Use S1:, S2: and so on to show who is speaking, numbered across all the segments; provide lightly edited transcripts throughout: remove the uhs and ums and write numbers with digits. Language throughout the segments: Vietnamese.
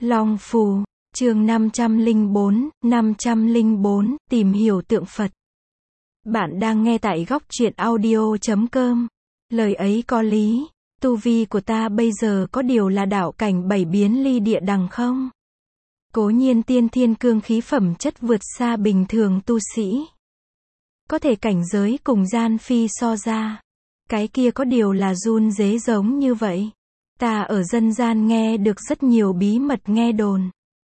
S1: Long Phù, chương 504, tìm hiểu tượng Phật. Bạn đang nghe tại góc truyện audio.com. Lời ấy có lý, tu vi của ta bây giờ có điều là đạo cảnh 7 biến ly địa đằng không? Cố nhiên tiên thiên cương khí phẩm chất vượt xa bình thường tu sĩ. Có thể cảnh giới cùng gian phi so ra. Cái kia có điều là run rế giống như vậy. Ta ở dân gian nghe được rất nhiều bí mật nghe đồn.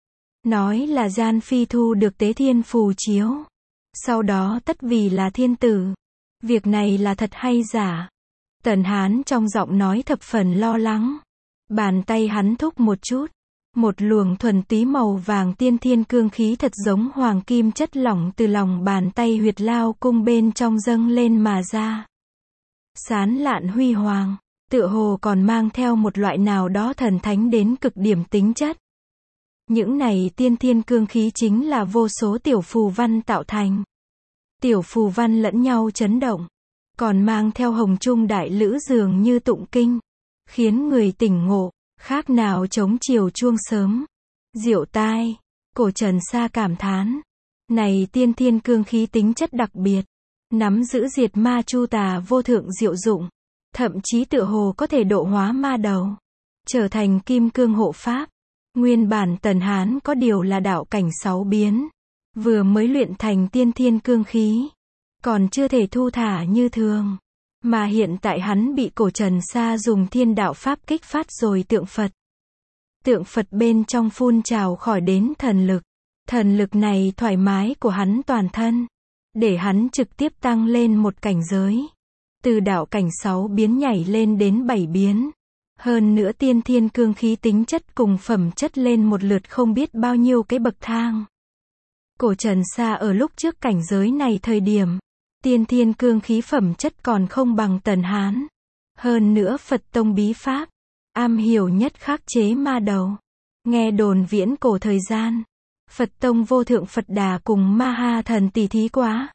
S1: Nói là gian phi thu được tế thiên phù chiếu. Sau đó tất vì là thiên tử. Việc này là thật hay giả? Tần Hán trong giọng nói thập phần lo lắng. Bàn tay hắn thúc một chút. Một luồng thuần túy màu vàng tiên thiên cương khí thật giống hoàng kim chất lỏng từ lòng bàn tay huyệt lao cung bên trong dâng lên mà ra. Sán lạn huy hoàng, tựa hồ còn mang theo một loại nào đó thần thánh đến cực điểm tính chất. Những này tiên thiên cương khí chính là vô số tiểu phù văn tạo thành. Tiểu phù văn lẫn nhau chấn động, còn mang theo hồng trung đại lữ dường như tụng kinh, khiến người tỉnh ngộ, khác nào trống chiều chuông sớm. Diệu tai, Cổ Trần Sa cảm thán, này tiên thiên cương khí tính chất đặc biệt, nắm giữ diệt ma chu tà vô thượng diệu dụng, thậm chí tựa hồ có thể độ hóa ma đầu, trở thành kim cương hộ pháp. Nguyên bản Tần Hán có điều là đạo cảnh 6 biến, vừa mới luyện thành tiên thiên cương khí, còn chưa thể thu thả như thường, mà hiện tại hắn bị Cổ Trần Sa dùng thiên đạo pháp kích phát rồi tượng Phật. Tượng Phật bên trong phun trào khỏi đến thần lực này thoải mái của hắn toàn thân, để hắn trực tiếp tăng lên một cảnh giới, từ đạo cảnh 6 biến nhảy lên đến 7 biến. Hơn nữa tiên thiên cương khí tính chất cùng phẩm chất lên một lượt không biết bao nhiêu cái bậc thang. Cổ Trần Sa ở lúc trước cảnh giới này thời điểm, tiên thiên cương khí phẩm chất còn không bằng Tần Hán. Hơn nữa Phật tông bí pháp, am hiểu nhất khắc chế ma đầu. Nghe đồn viễn cổ thời gian, Phật tông vô thượng Phật Đà cùng Ma Ha Thần tỷ thí quá.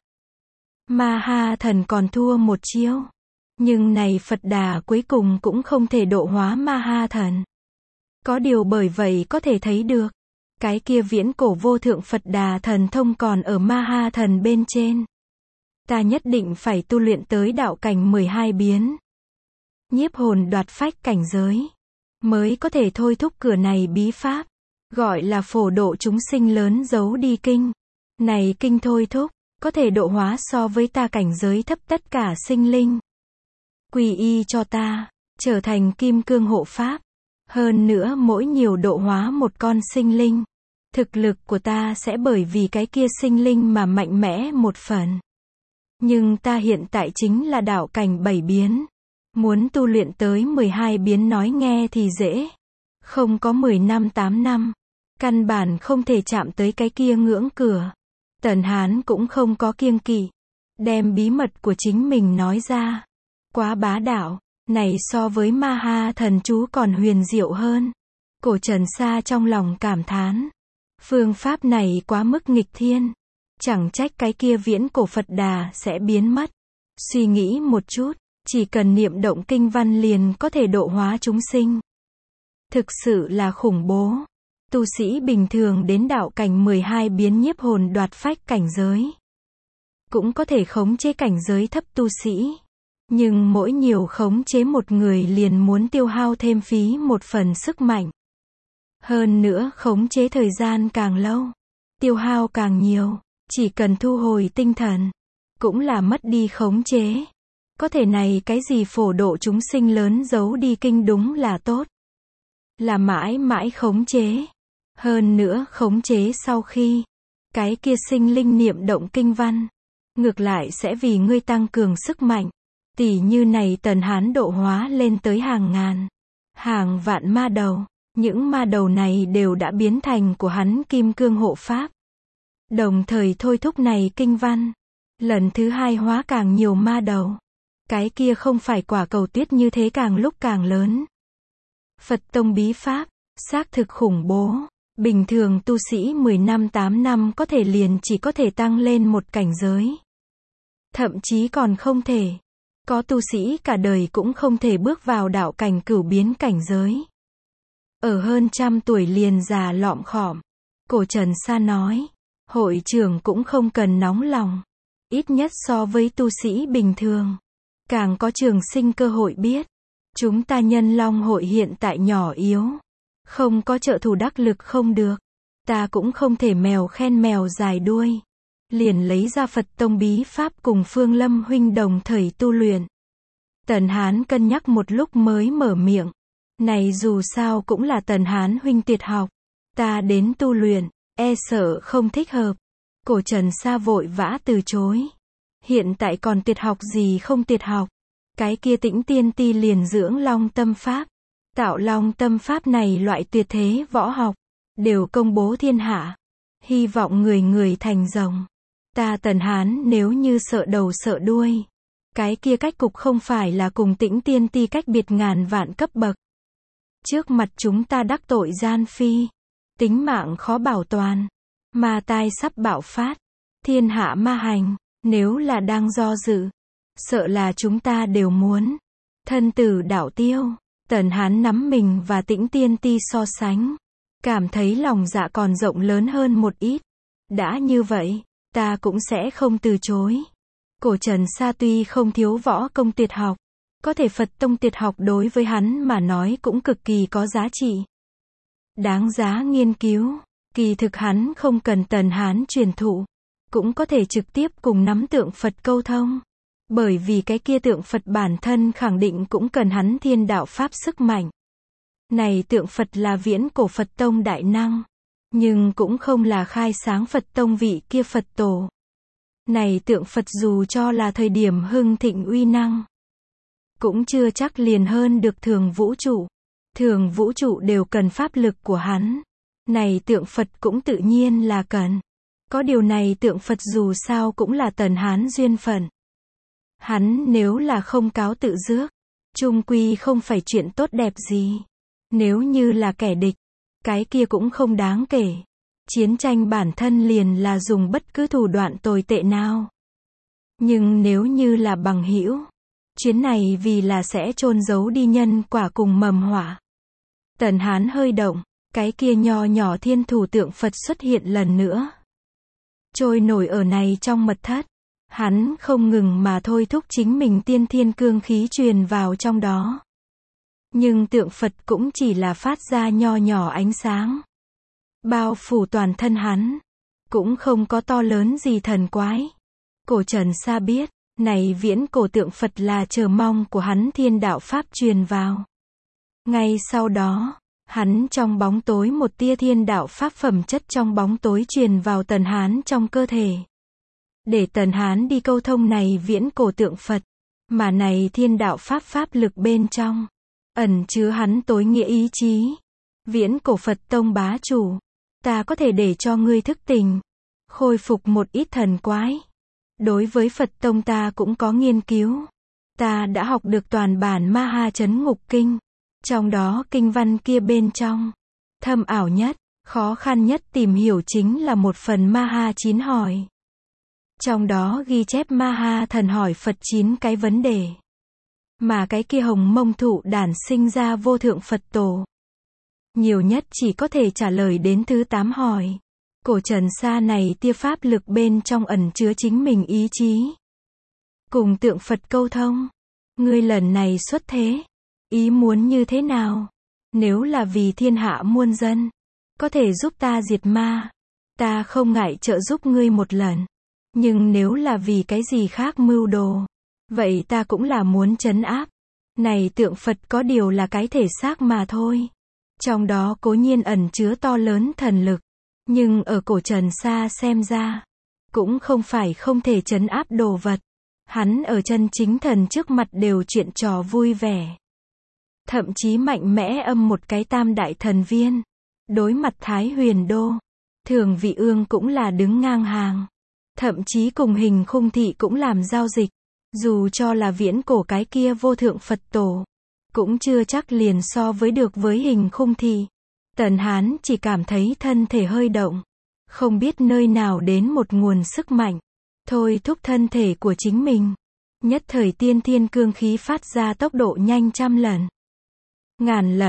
S1: Ma Ha Thần còn thua một chiêu. Nhưng này Phật Đà cuối cùng cũng không thể độ hóa Ma Ha Thần. Có điều bởi vậy có thể thấy được, cái kia viễn cổ vô thượng Phật Đà thần thông còn ở Ma Ha Thần bên trên. Ta nhất định phải tu luyện tới đạo cảnh 12 biến. Nhiếp hồn đoạt phách cảnh giới, mới có thể thôi thúc cửa này bí pháp, gọi là phổ độ chúng sinh lớn giấu đi kinh. Này kinh thôi thúc, có thể độ hóa so với ta cảnh giới thấp tất cả sinh linh. Quy y cho ta, trở thành kim cương hộ pháp. Hơn nữa mỗi nhiều độ hóa một con sinh linh, thực lực của ta sẽ bởi vì cái kia sinh linh mà mạnh mẽ một phần. Nhưng ta hiện tại chính là đạo cảnh 7 biến. Muốn tu luyện tới 12 biến nói nghe thì dễ. Không có 10 năm 8 năm. Căn bản không thể chạm tới cái kia ngưỡng cửa. Tần Hán cũng không có kiêng kỵ, đem bí mật của chính mình nói ra. Quá bá đạo, này so với Ma Ha Thần chú còn huyền diệu hơn. Cổ Trần Sa trong lòng cảm thán. Phương pháp này quá mức nghịch thiên. Chẳng trách cái kia viễn cổ Phật Đà sẽ biến mất. Suy nghĩ một chút, chỉ cần niệm động kinh văn liền có thể độ hóa chúng sinh. Thực sự là khủng bố. Tu sĩ bình thường đến đạo cảnh 12 biến nhiếp hồn đoạt phách cảnh giới, cũng có thể khống chế cảnh giới thấp tu sĩ. Nhưng mỗi nhiều khống chế một người liền muốn tiêu hao thêm phí một phần sức mạnh. Hơn nữa khống chế thời gian càng lâu, tiêu hao càng nhiều, chỉ cần thu hồi tinh thần, cũng là mất đi khống chế. Có thể này cái gì phổ độ chúng sinh lớn giấu đi kinh đúng là tốt. Là mãi mãi khống chế. Hơn nữa khống chế sau khi, cái kia sinh linh niệm động kinh văn, ngược lại sẽ vì ngươi tăng cường sức mạnh. Tỷ như này Tần Hán độ hóa lên tới hàng ngàn, hàng vạn ma đầu. Những ma đầu này đều đã biến thành của hắn kim cương hộ pháp. Đồng thời thôi thúc này kinh văn, lần thứ hai hóa càng nhiều ma đầu. Cái kia không phải quả cầu tuyết như thế càng lúc càng lớn. Phật tông bí pháp, xác thực khủng bố. Bình thường tu sĩ 10 năm 8 năm có thể liền chỉ có thể tăng lên một cảnh giới. Thậm chí còn không thể. Có tu sĩ cả đời cũng không thể bước vào đạo cảnh cửu biến cảnh giới. ở hơn 100 tuổi liền già lọm khọm. Cổ Trần Sa nói, hội trưởng cũng không cần nóng lòng. Ít nhất so với tu sĩ bình thường. Càng có trường sinh cơ hội biết. Chúng ta Nhân Long hội hiện tại nhỏ yếu. Không có trợ thủ đắc lực không được. Ta cũng không thể mèo khen mèo dài đuôi. Liền lấy ra Phật tông bí pháp cùng Phương Lâm huynh đồng thời tu luyện. Tần Hán cân nhắc một lúc mới mở miệng. Này dù sao cũng là Tần Hán huynh tuyệt học. Ta đến tu luyện, e sợ không thích hợp. Cổ Trần Sa vội vã từ chối. Hiện tại còn tuyệt học gì không tuyệt học. Cái kia Tĩnh Tiên Ti liền dưỡng Long Tâm Pháp. Tạo Long Tâm Pháp này loại tuyệt thế võ học. Đều công bố thiên hạ. Hy vọng người người thành rồng. Ta Tần Hán nếu như sợ đầu sợ đuôi. Cái kia cách cục không phải là cùng Tĩnh Tiên Ti cách biệt ngàn vạn cấp bậc. Trước mặt chúng ta đắc tội gian phi. Tính mạng khó bảo toàn. Ma tai sắp bạo phát. Thiên hạ ma hành. Nếu là đang do dự. Sợ là chúng ta đều muốn. Thân tử đạo tiêu. Tần Hán nắm mình và Tĩnh Tiên Ti so sánh. Cảm thấy lòng dạ còn rộng lớn hơn một ít. Đã như vậy, ta cũng sẽ không từ chối. Cổ Trần Sa tuy không thiếu võ công tuyệt học. Có thể Phật tông tuyệt học đối với hắn mà nói cũng cực kỳ có giá trị. Đáng giá nghiên cứu. Kỳ thực hắn không cần Tần Hán truyền thụ. Cũng có thể trực tiếp cùng nắm tượng Phật câu thông. Bởi vì cái kia tượng Phật bản thân khẳng định cũng cần hắn thiên đạo pháp sức mạnh. Này tượng Phật là viễn cổ Phật tông đại năng. Nhưng cũng không là khai sáng Phật tông vị kia Phật tổ. Này tượng Phật dù cho là thời điểm hưng thịnh uy năng. Cũng chưa chắc liền hơn được thường vũ trụ. Thường vũ trụ đều cần pháp lực của hắn. Này tượng Phật cũng tự nhiên là cần. Có điều này tượng Phật dù sao cũng là Tần Hán duyên phận. Hắn nếu là không cáo tự rước. Chung quy không phải chuyện tốt đẹp gì. Nếu như là kẻ địch. Cái kia cũng không đáng kể. Chiến tranh bản thân liền là dùng bất cứ thủ đoạn tồi tệ nào. Nhưng nếu như là bằng hữu. Chuyến này vì là sẽ chôn giấu đi nhân quả cùng mầm họa. Tần Hán hơi động. Cái kia nho nhỏ thiên thủ tượng Phật xuất hiện lần nữa. Trôi nổi ở này trong mật thất. Hắn không ngừng mà thôi thúc chính mình tiên thiên cương khí truyền vào trong đó. Nhưng tượng Phật cũng chỉ là phát ra nho nhỏ ánh sáng. Bao phủ toàn thân hắn. Cũng không có to lớn gì thần quái. Cổ Trần Sa biết, này viễn cổ tượng Phật là chờ mong của hắn thiên đạo pháp truyền vào. Ngay sau đó, hắn trong bóng tối một tia thiên đạo pháp phẩm chất trong bóng tối truyền vào Tần Hán trong cơ thể. Để Tần Hán đi câu thông này viễn cổ tượng Phật. Mà này thiên đạo pháp pháp lực bên trong. Ẩn chứa hắn tối nghĩa ý chí. Viễn cổ Phật tông bá chủ. Ta có thể để cho ngươi thức tỉnh. Khôi phục một ít thần quái. Đối với Phật tông ta cũng có nghiên cứu. Ta đã học được toàn bản Ma Ha Chấn Ngục Kinh. Trong đó kinh văn kia bên trong. Thâm ảo nhất, khó khăn nhất tìm hiểu chính là một phần Ma Ha 9 hỏi. Trong đó ghi chép Ma Ha thần hỏi Phật 9 cái vấn đề. Mà cái kia hồng mông thụ đản sinh ra vô thượng Phật tổ. Nhiều nhất chỉ có thể trả lời đến thứ 8 hỏi. Cổ Trần Sa này tia pháp lực bên trong ẩn chứa chính mình ý chí. Cùng tượng Phật câu thông. Ngươi lần này xuất thế. Ý muốn như thế nào? Nếu là vì thiên hạ muôn dân. Có thể giúp ta diệt ma. Ta không ngại trợ giúp ngươi một lần. Nhưng nếu là vì cái gì khác mưu đồ. Vậy ta cũng là muốn trấn áp. Này tượng Phật có điều là cái thể xác mà thôi. Trong đó cố nhiên ẩn chứa to lớn thần lực. Nhưng ở cổ Trần Sa xem ra. Cũng không phải không thể trấn áp đồ vật. Hắn ở chân chính thần trước mặt đều chuyện trò vui vẻ. Thậm chí mạnh mẽ âm một cái tam đại thần viên. Đối mặt Thái Huyền Đô. Thường Vị Ương cũng là đứng ngang hàng. Thậm chí cùng Hình Khung Thị cũng làm giao dịch. Dù cho là viễn cổ cái kia vô thượng Phật tổ. Cũng chưa chắc liền so với được với Hình Khung Thị. Tần Hán chỉ cảm thấy thân thể hơi động. Không biết nơi nào đến một nguồn sức mạnh. Thôi thúc thân thể của chính mình. Nhất thời tiên thiên cương khí phát ra tốc độ nhanh trăm lần. Ngàn lần.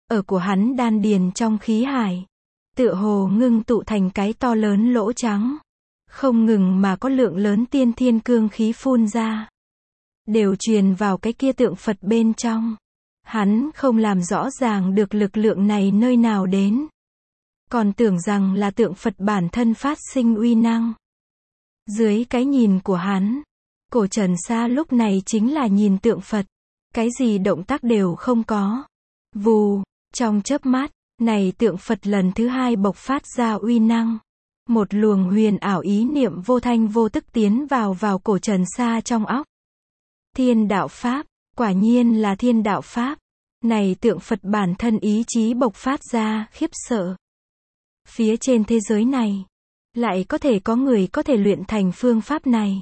S1: ở của hắn đan điền trong khí hải, tựa hồ ngưng tụ thành cái to lớn lỗ trắng. Không ngừng mà có lượng lớn tiên thiên cương khí phun ra, đều truyền vào cái kia tượng Phật bên trong. Hắn không làm rõ ràng được lực lượng này nơi nào đến, còn tưởng rằng là tượng Phật bản thân phát sinh uy năng. Dưới cái nhìn của hắn, Cổ Trần Sa lúc này chính là nhìn tượng Phật, cái gì động tác đều không có. Vù, trong chớp mắt, này tượng Phật lần thứ hai bộc phát ra uy năng. Một luồng huyền ảo ý niệm vô thanh vô tức tiến vào Cổ Trần Sa trong óc. Thiên đạo Pháp, quả nhiên là thiên đạo Pháp. Này tượng Phật bản thân ý chí bộc phát ra, khiếp sợ. Phía trên thế giới này, lại có thể có người có thể luyện thành phương pháp này.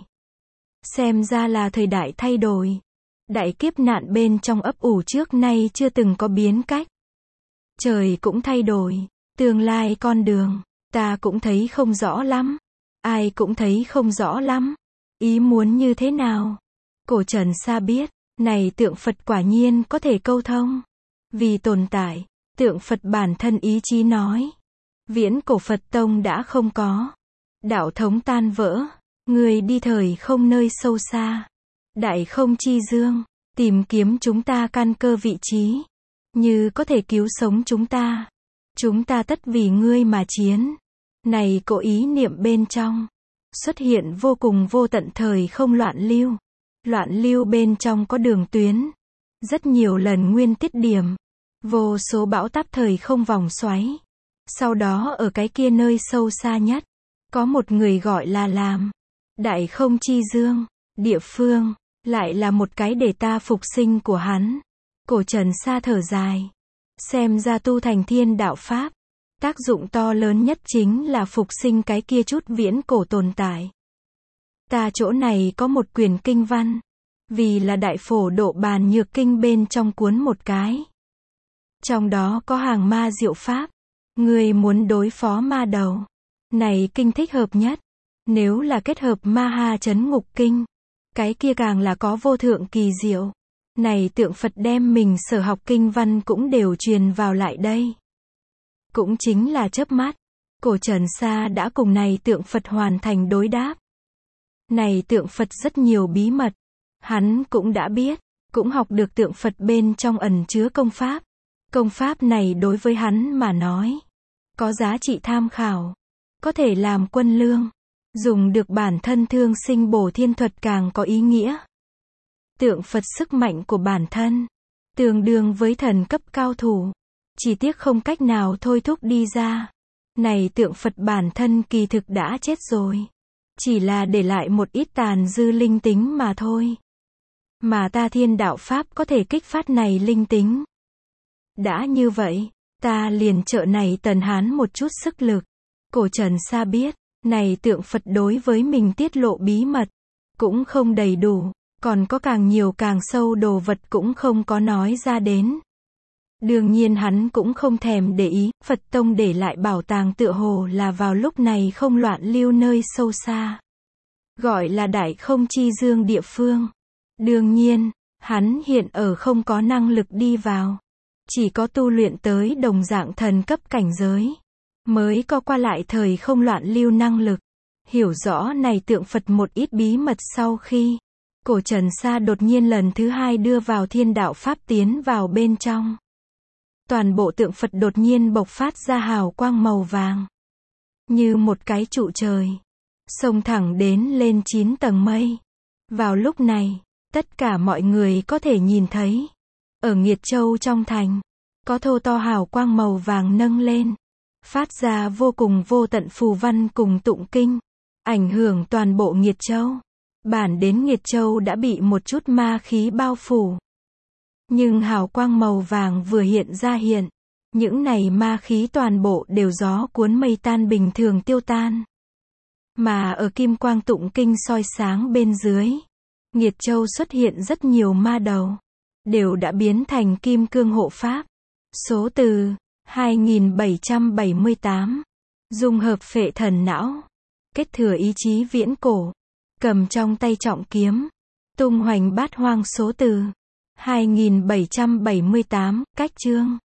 S1: Xem ra là thời đại thay đổi. Đại kiếp nạn bên trong ấp ủ trước nay chưa từng có biến cách. Trời cũng thay đổi, tương lai con đường, ta cũng thấy không rõ lắm. Ai cũng thấy không rõ lắm. Ý muốn như thế nào? Cổ Trần Sa biết, này tượng Phật quả nhiên có thể câu thông. Vì tồn tại, tượng Phật bản thân ý chí nói. Viễn cổ Phật tông đã không có. Đạo thống tan vỡ. Người đi thời không nơi sâu xa. Đại không chi dương, tìm kiếm chúng ta căn cơ vị trí. Như có thể cứu sống chúng ta. Chúng ta tất vì ngươi mà chiến. Này có ý niệm bên trong. Xuất hiện vô cùng vô tận thời không loạn lưu. Loạn lưu bên trong có đường tuyến. Rất nhiều lần nguyên tiết điểm. Vô số bão táp thời không vòng xoáy. Sau đó ở cái kia nơi sâu xa nhất, có một người gọi là làm. Đại không chi dương, địa phương, lại là một cái để ta phục sinh của hắn. Cổ Trần Sa thở dài. Xem ra tu thành thiên đạo Pháp. Tác dụng to lớn nhất chính là phục sinh cái kia chút viễn cổ tồn tại. Ta chỗ này có một quyển kinh văn. Vì là Đại Phổ Độ Bàn Nhược Kinh bên trong cuốn một cái. Trong đó có hàng ma diệu pháp. Người muốn đối phó ma đầu. Này kinh thích hợp nhất. Nếu là kết hợp Ma Ha Chấn Ngục Kinh, cái kia càng là có vô thượng kỳ diệu. Này tượng Phật đem mình sở học kinh văn cũng đều truyền vào lại đây. Cũng chính là chớp mắt, Cổ Trần Sa đã cùng này tượng Phật hoàn thành đối đáp. Này tượng Phật rất nhiều bí mật. Hắn cũng đã biết, cũng học được tượng Phật bên trong ẩn chứa công pháp. Công pháp này đối với hắn mà nói, có giá trị tham khảo. Có thể làm quân lương. Dùng được bản thân thương sinh bổ thiên thuật càng có ý nghĩa. Tượng Phật sức mạnh của bản thân, tương đương với thần cấp cao thủ. Chỉ tiếc không cách nào thôi thúc đi ra. Này tượng Phật bản thân kỳ thực đã chết rồi. Chỉ là để lại một ít tàn dư linh tính mà thôi. Mà ta thiên đạo Pháp có thể kích phát này linh tính. Đã như vậy, ta liền trợ này Tần Hán một chút sức lực. Cổ Trần Sa biết, này tượng Phật đối với mình tiết lộ bí mật, cũng không đầy đủ, còn có càng nhiều càng sâu đồ vật cũng không có nói ra đến. Đương nhiên hắn cũng không thèm để ý, Phật Tông để lại bảo tàng tựa hồ là vào lúc này không loạn lưu nơi sâu xa. Gọi là Đại Không Chi Dương địa phương. Đương nhiên, hắn hiện ở không có năng lực đi vào. Chỉ có tu luyện tới đồng dạng thần cấp cảnh giới, mới có qua lại thời không loạn lưu năng lực. Hiểu rõ này tượng Phật một ít bí mật sau khi, Cổ Trần Sa đột nhiên lần thứ hai đưa vào thiên đạo Pháp tiến vào bên trong. Toàn bộ tượng Phật đột nhiên bộc phát ra hào quang màu vàng. Như một cái trụ trời. Xông thẳng đến lên 9 tầng mây. Vào lúc này, tất cả mọi người có thể nhìn thấy. Ở Nghiệt Châu trong thành, có thô to hào quang màu vàng nâng lên. Phát ra vô cùng vô tận phù văn cùng tụng kinh. Ảnh hưởng toàn bộ Nghiệt Châu. Bản đến Nghiệt Châu đã bị một chút ma khí bao phủ. Nhưng hào quang màu vàng vừa hiện ra hiện. Những này ma khí toàn bộ đều gió cuốn mây tan bình thường tiêu tan. Mà ở kim quang tụng kinh soi sáng bên dưới, Nghiệt Châu xuất hiện rất nhiều ma đầu. Đều đã biến thành kim cương hộ pháp. Số từ 2778. Dung hợp phệ thần não. Kết thừa ý chí viễn cổ. Cầm trong tay trọng kiếm. Tung hoành bát hoang số từ 2778. Cách chương